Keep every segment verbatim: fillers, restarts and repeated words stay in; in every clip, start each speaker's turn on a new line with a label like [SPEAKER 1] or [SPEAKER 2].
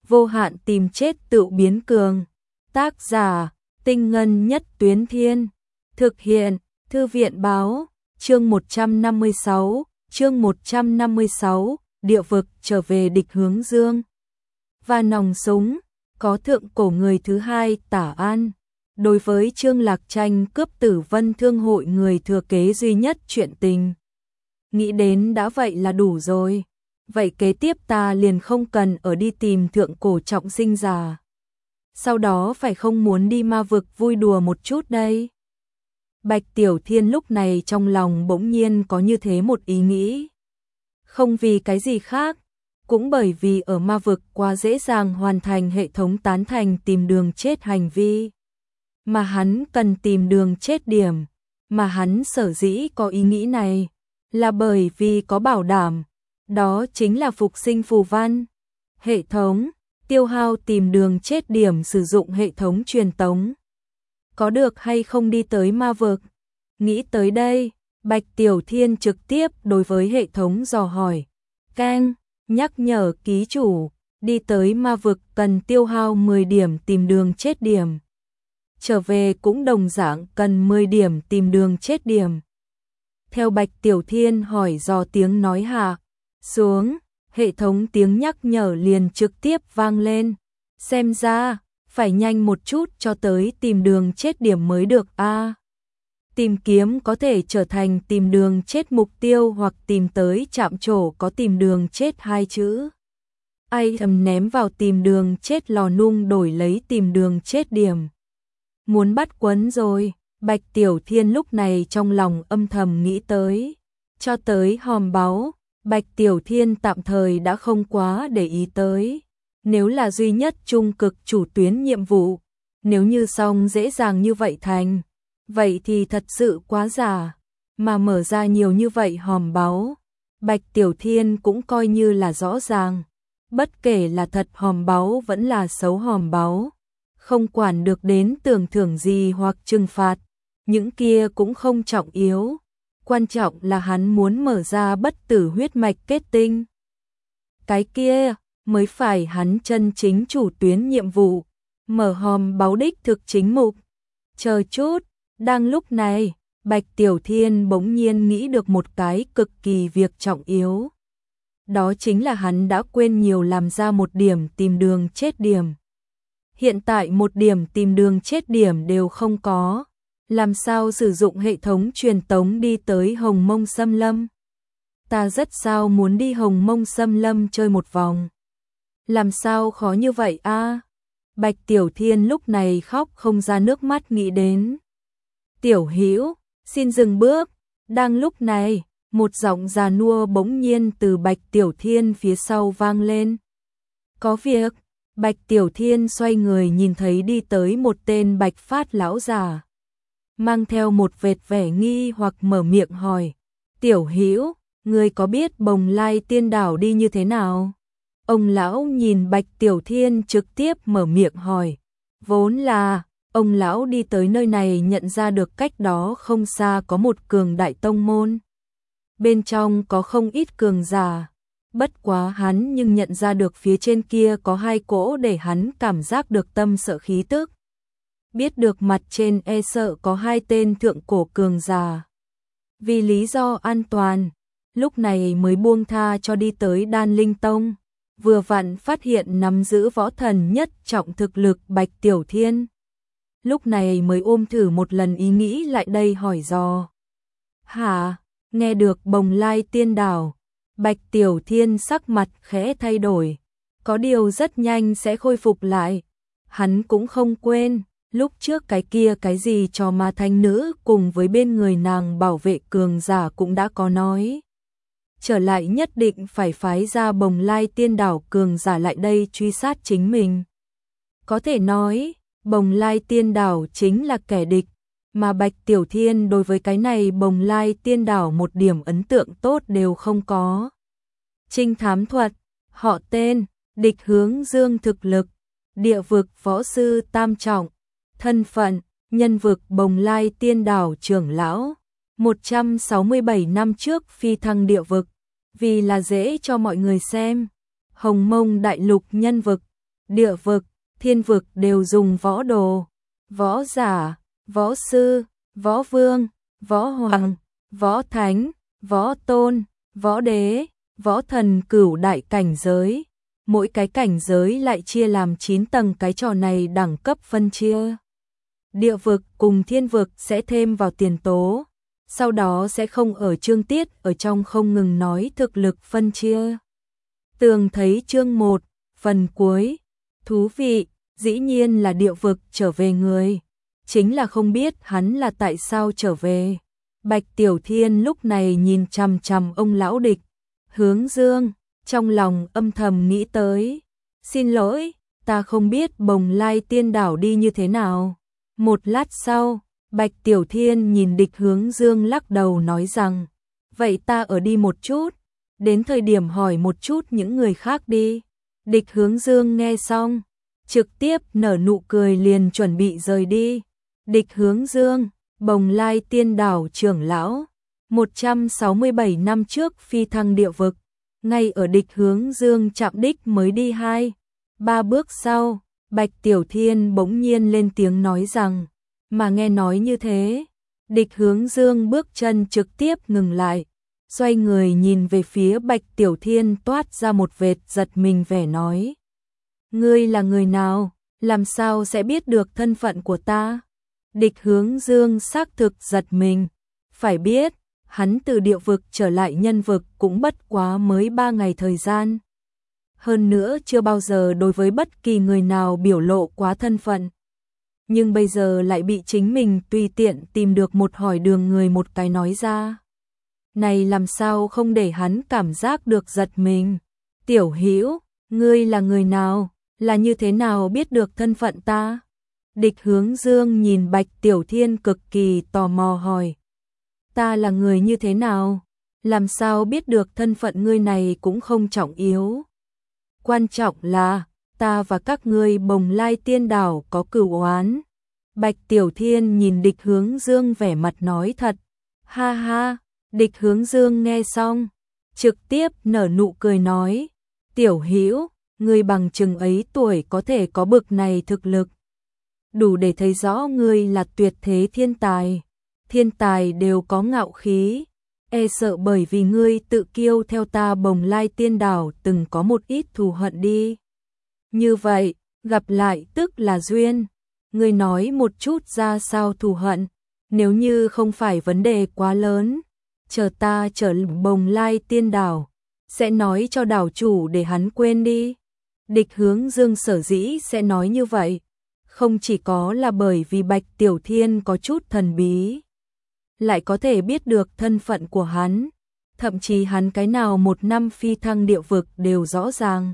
[SPEAKER 1] vô hạn tìm chết tự biến cường. Tác giả, Tinh Ngân Nhất Tuyến Thiên. Thực hiện, Thư viện Báo. Chương một trăm năm mươi sáu, chương một trăm năm mươi sáu, địa vực trở về địch hướng dương. Và nòng súng, có thượng cổ người thứ hai Tả An. Đối với Trương Lạc tranh cướp Tử Vân Thương hội người thừa kế duy nhất chuyện tình. Nghĩ đến đã vậy là đủ rồi. Vậy kế tiếp ta liền không cần ở đi tìm thượng cổ trọng sinh già. Sau đó phải không muốn đi ma vực vui đùa một chút đây. Bạch Tiểu Thiên lúc này trong lòng bỗng nhiên có như thế một ý nghĩ. Không vì cái gì khác, cũng bởi vì ở ma vực quá dễ dàng hoàn thành hệ thống tán thành tìm đường chết hành vi. Mà hắn cần tìm đường chết điểm, mà hắn sở dĩ có ý nghĩ này, là bởi vì có bảo đảm, đó chính là phục sinh phù văn. Hệ thống, tiêu hao tìm đường chết điểm sử dụng hệ thống truyền tống. Có được hay không đi tới ma vực? Nghĩ tới đây, Bạch Tiểu Thiên trực tiếp đối với hệ thống dò hỏi. Keng, nhắc nhở ký chủ, đi tới ma vực cần tiêu hao mười điểm tìm đường chết điểm. Trở về cũng đồng dạng cần mười điểm tìm đường chết điểm. Theo Bạch Tiểu Thiên hỏi dò tiếng nói hạ xuống, hệ thống tiếng nhắc nhở liền trực tiếp vang lên. Xem ra, phải nhanh một chút cho tới tìm đường chết điểm mới được a. À, tìm kiếm có thể trở thành tìm đường chết mục tiêu hoặc tìm tới chạm trổ có tìm đường chết hai chữ. Ai thầm ném vào tìm đường chết lò nung đổi lấy tìm đường chết điểm. Muốn bắt quấn rồi, Bạch Tiểu Thiên lúc này trong lòng âm thầm nghĩ tới. Cho tới hòm báu, Bạch Tiểu Thiên tạm thời đã không quá để ý tới. Nếu là duy nhất trung cực chủ tuyến nhiệm vụ, nếu như xong dễ dàng như vậy thành, vậy thì thật sự quá giả. Mà mở ra nhiều như vậy hòm báu, Bạch Tiểu Thiên cũng coi như là rõ ràng. Bất kể là thật hòm báu vẫn là xấu hòm báu, không quản được đến tưởng thưởng gì hoặc trừng phạt, những kia cũng không trọng yếu. Quan trọng là hắn muốn mở ra bất tử huyết mạch kết tinh. Cái kia mới phải hắn chân chính chủ tuyến nhiệm vụ, mở hòm báu đích thực chính mục. Chờ chút, đang lúc này, Bạch Tiểu Thiên bỗng nhiên nghĩ được một cái cực kỳ việc trọng yếu. Đó chính là hắn đã quên nhiều làm ra một điểm tìm đường chết điểm. Hiện tại một điểm tìm đường chết điểm đều không có. Làm sao sử dụng hệ thống truyền tống đi tới Hồng Mông Xâm Lâm? Ta rất sao muốn đi Hồng Mông Xâm Lâm chơi một vòng. Làm sao khó như vậy a? À? Bạch Tiểu Thiên lúc này khóc không ra nước mắt nghĩ đến. Tiểu Hữu, xin dừng bước. Đang lúc này, một giọng già nua bỗng nhiên từ Bạch Tiểu Thiên phía sau vang lên. Có việc. Bạch Tiểu Thiên xoay người nhìn thấy đi tới một tên bạch phát lão già, mang theo một vệt vẻ nghi hoặc mở miệng hỏi. Tiểu Hữu, ngươi có biết Bồng Lai Tiên Đảo đi như thế nào? Ông lão nhìn Bạch Tiểu Thiên trực tiếp mở miệng hỏi. Vốn là, ông lão đi tới nơi này nhận ra được cách đó không xa có một cường đại tông môn. Bên trong có không ít cường giả. Bất quá hắn nhưng nhận ra được phía trên kia có hai cỗ để hắn cảm giác được tâm sợ khí tức. Biết được mặt trên e sợ có hai tên thượng cổ cường giả. Vì lý do an toàn, lúc này mới buông tha cho đi tới Đan Linh Tông. Vừa vặn phát hiện nắm giữ võ thần nhất trọng thực lực Bạch Tiểu Thiên. Lúc này mới ôm thử một lần ý nghĩ lại đây hỏi dò. Hả, nghe được Bồng Lai Tiên Đảo. Bạch Tiểu Thiên sắc mặt khẽ thay đổi, có điều rất nhanh sẽ khôi phục lại. Hắn cũng không quên, lúc trước cái kia cái gì cho ma thanh nữ cùng với bên người nàng bảo vệ cường giả cũng đã có nói. Trở lại nhất định phải phái ra Bồng Lai Tiên Đảo cường giả lại đây truy sát chính mình. Có thể nói, Bồng Lai Tiên Đảo chính là kẻ địch, mà Bạch Tiểu Thiên đối với cái này Bồng Lai Tiên Đảo một điểm ấn tượng tốt đều không có. Trinh thám thuật, họ tên, địch hướng dương thực lực, địa vực võ sư tam trọng, thân phận, nhân vực Bồng Lai Tiên Đảo trưởng lão. một trăm sáu mươi bảy năm trước phi thăng địa vực, vì là dễ cho mọi người xem. Hồng Mông Đại Lục nhân vực, địa vực, thiên vực đều dùng võ đồ, võ giả, võ sư, võ vương, võ hoàng, võ thánh, võ tôn, võ đế, võ thần cửu đại cảnh giới. Mỗi cái cảnh giới lại chia làm chín tầng, cái trò này đẳng cấp phân chia. Địa vực cùng thiên vực sẽ thêm vào tiền tố, sau đó sẽ không ở chương tiết ở trong không ngừng nói thực lực phân chia. Tường thấy chương một, phần cuối, thú vị, dĩ nhiên là địa vực trở về người, chính là không biết hắn là tại sao trở về. Bạch Tiểu Thiên lúc này nhìn chằm chằm ông lão địch, Hướng Dương, trong lòng âm thầm nghĩ tới, xin lỗi, ta không biết Bồng Lai Tiên Đảo đi như thế nào. Một lát sau, Bạch Tiểu Thiên nhìn địch Hướng Dương lắc đầu nói rằng, vậy ta ở đi một chút, đến thời điểm hỏi một chút những người khác đi. Địch Hướng Dương nghe xong, trực tiếp nở nụ cười liền chuẩn bị rời đi. Địch Hướng Dương, Bồng Lai Tiên Đảo trưởng lão, một trăm sáu mươi bảy năm trước phi thăng địa vực, ngay ở địch Hướng Dương chạm đích mới đi hai, ba bước sau, Bạch Tiểu Thiên bỗng nhiên lên tiếng nói rằng, mà nghe nói như thế, địch Hướng Dương bước chân trực tiếp ngừng lại, xoay người nhìn về phía Bạch Tiểu Thiên toát ra một vệt giật mình vẻ nói. Ngươi là người nào, làm sao sẽ biết được thân phận của ta? Địch Hướng Dương xác thực giật mình, phải biết, hắn từ địa vực trở lại nhân vực cũng bất quá mới ba ngày thời gian. Hơn nữa chưa bao giờ đối với bất kỳ người nào biểu lộ quá thân phận. Nhưng bây giờ lại bị chính mình tùy tiện tìm được một hỏi đường người một cái nói ra. Này làm sao không để hắn cảm giác được giật mình. Tiểu Hữu, ngươi là người nào, là như thế nào biết được thân phận ta? Địch Hướng Dương nhìn Bạch Tiểu Thiên cực kỳ tò mò hỏi. Ta là người như thế nào? Làm sao biết được thân phận ngươi này cũng không trọng yếu. Quan trọng là, ta và các ngươi Bồng Lai Tiên Đảo có cửu oán. Bạch Tiểu Thiên nhìn địch Hướng Dương vẻ mặt nói thật. Ha ha, địch Hướng Dương nghe xong, trực tiếp nở nụ cười nói. Tiểu Hữu, ngươi bằng chừng ấy tuổi có thể có bực này thực lực. Đủ để thấy rõ ngươi là tuyệt thế thiên tài. Thiên tài đều có ngạo khí. E sợ bởi vì ngươi tự kiêu theo ta Bồng Lai Tiên Đảo từng có một ít thù hận đi. Như vậy, gặp lại tức là duyên. Ngươi nói một chút ra sao thù hận, nếu như không phải vấn đề quá lớn, chờ ta trở Bồng Lai Tiên Đảo, sẽ nói cho đảo chủ để hắn quên đi. Địch Hướng Dương sở dĩ sẽ nói như vậy, không chỉ có là bởi vì Bạch Tiểu Thiên có chút thần bí, lại có thể biết được thân phận của hắn, thậm chí hắn cái nào một năm phi thăng địa vực đều rõ ràng.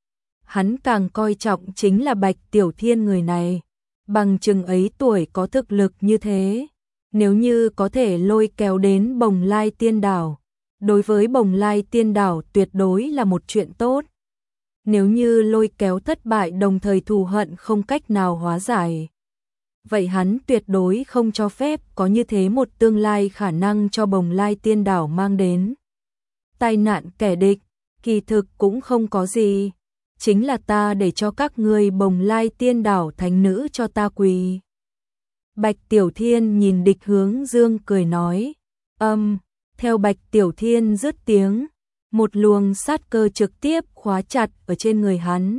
[SPEAKER 1] Hắn càng coi trọng chính là Bạch Tiểu Thiên người này, bằng chừng ấy tuổi có thực lực như thế, nếu như có thể lôi kéo đến Bồng Lai Tiên Đảo, đối với Bồng Lai Tiên Đảo tuyệt đối là một chuyện tốt. Nếu như lôi kéo thất bại đồng thời thù hận không cách nào hóa giải, vậy hắn tuyệt đối không cho phép có như thế một tương lai khả năng cho Bồng Lai Tiên Đảo mang đến. Tai nạn kẻ địch, kỳ thực cũng không có gì, chính là ta để cho các ngươi Bồng Lai Tiên Đảo thánh nữ cho ta quỳ. Bạch Tiểu Thiên nhìn địch Hướng Dương cười nói, âm, theo Bạch Tiểu Thiên dứt tiếng, một luồng sát cơ trực tiếp khóa chặt ở trên người hắn.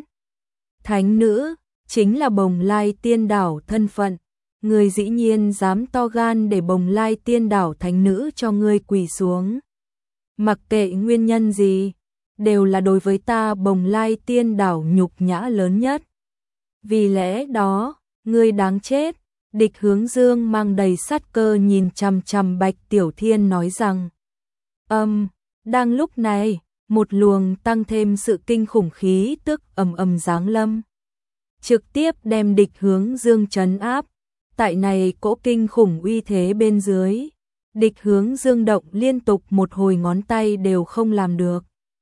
[SPEAKER 1] Thánh nữ, chính là Bồng Lai Tiên Đảo thân phận, người dĩ nhiên dám to gan để Bồng Lai Tiên Đảo thánh nữ cho ngươi quỳ xuống. Mặc kệ nguyên nhân gì, đều là đối với ta Bồng Lai Tiên Đảo nhục nhã lớn nhất. Vì lẽ đó, ngươi đáng chết. Địch Hướng Dương mang đầy sát cơ nhìn chằm chằm Bạch Tiểu Thiên nói rằng, âm, đang lúc này, một luồng tăng thêm sự kinh khủng khí tức ầm ầm giáng lâm, trực tiếp đem địch Hướng Dương trấn áp. Tại này cỗ kinh khủng uy thế bên dưới, địch Hướng Dương động liên tục một hồi ngón tay đều không làm được.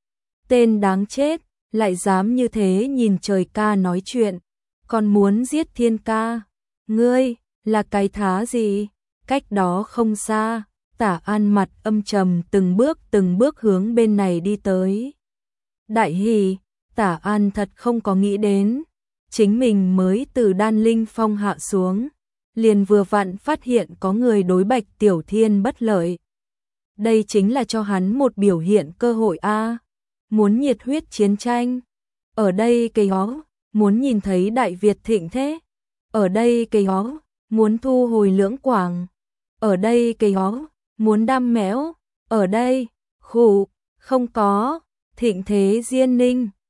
[SPEAKER 1] Tên đáng chết, lại dám như thế nhìn trời ca nói chuyện, còn muốn giết thiên ca. Ngươi, là cái thá gì? Cách đó không xa, Tả An mặt âm trầm từng bước từng bước hướng bên này đi tới. Đại hỉ, Tả An thật không có nghĩ đến, chính mình mới từ Đan Linh Phong hạ xuống, liền vừa vặn phát hiện có người đối Bạch Tiểu Thiên bất lợi. Đây chính là cho hắn một biểu hiện cơ hội a, muốn nhiệt huyết chiến tranh. Ở đây cây hó, muốn nhìn thấy Đại Việt thịnh thế. Ở đây cây hó, muốn thu hồi Lưỡng Quảng. Ở đây cây hó, muốn đam mẽo. Ở đây, khủ, không có, thịnh thế Diên Ninh.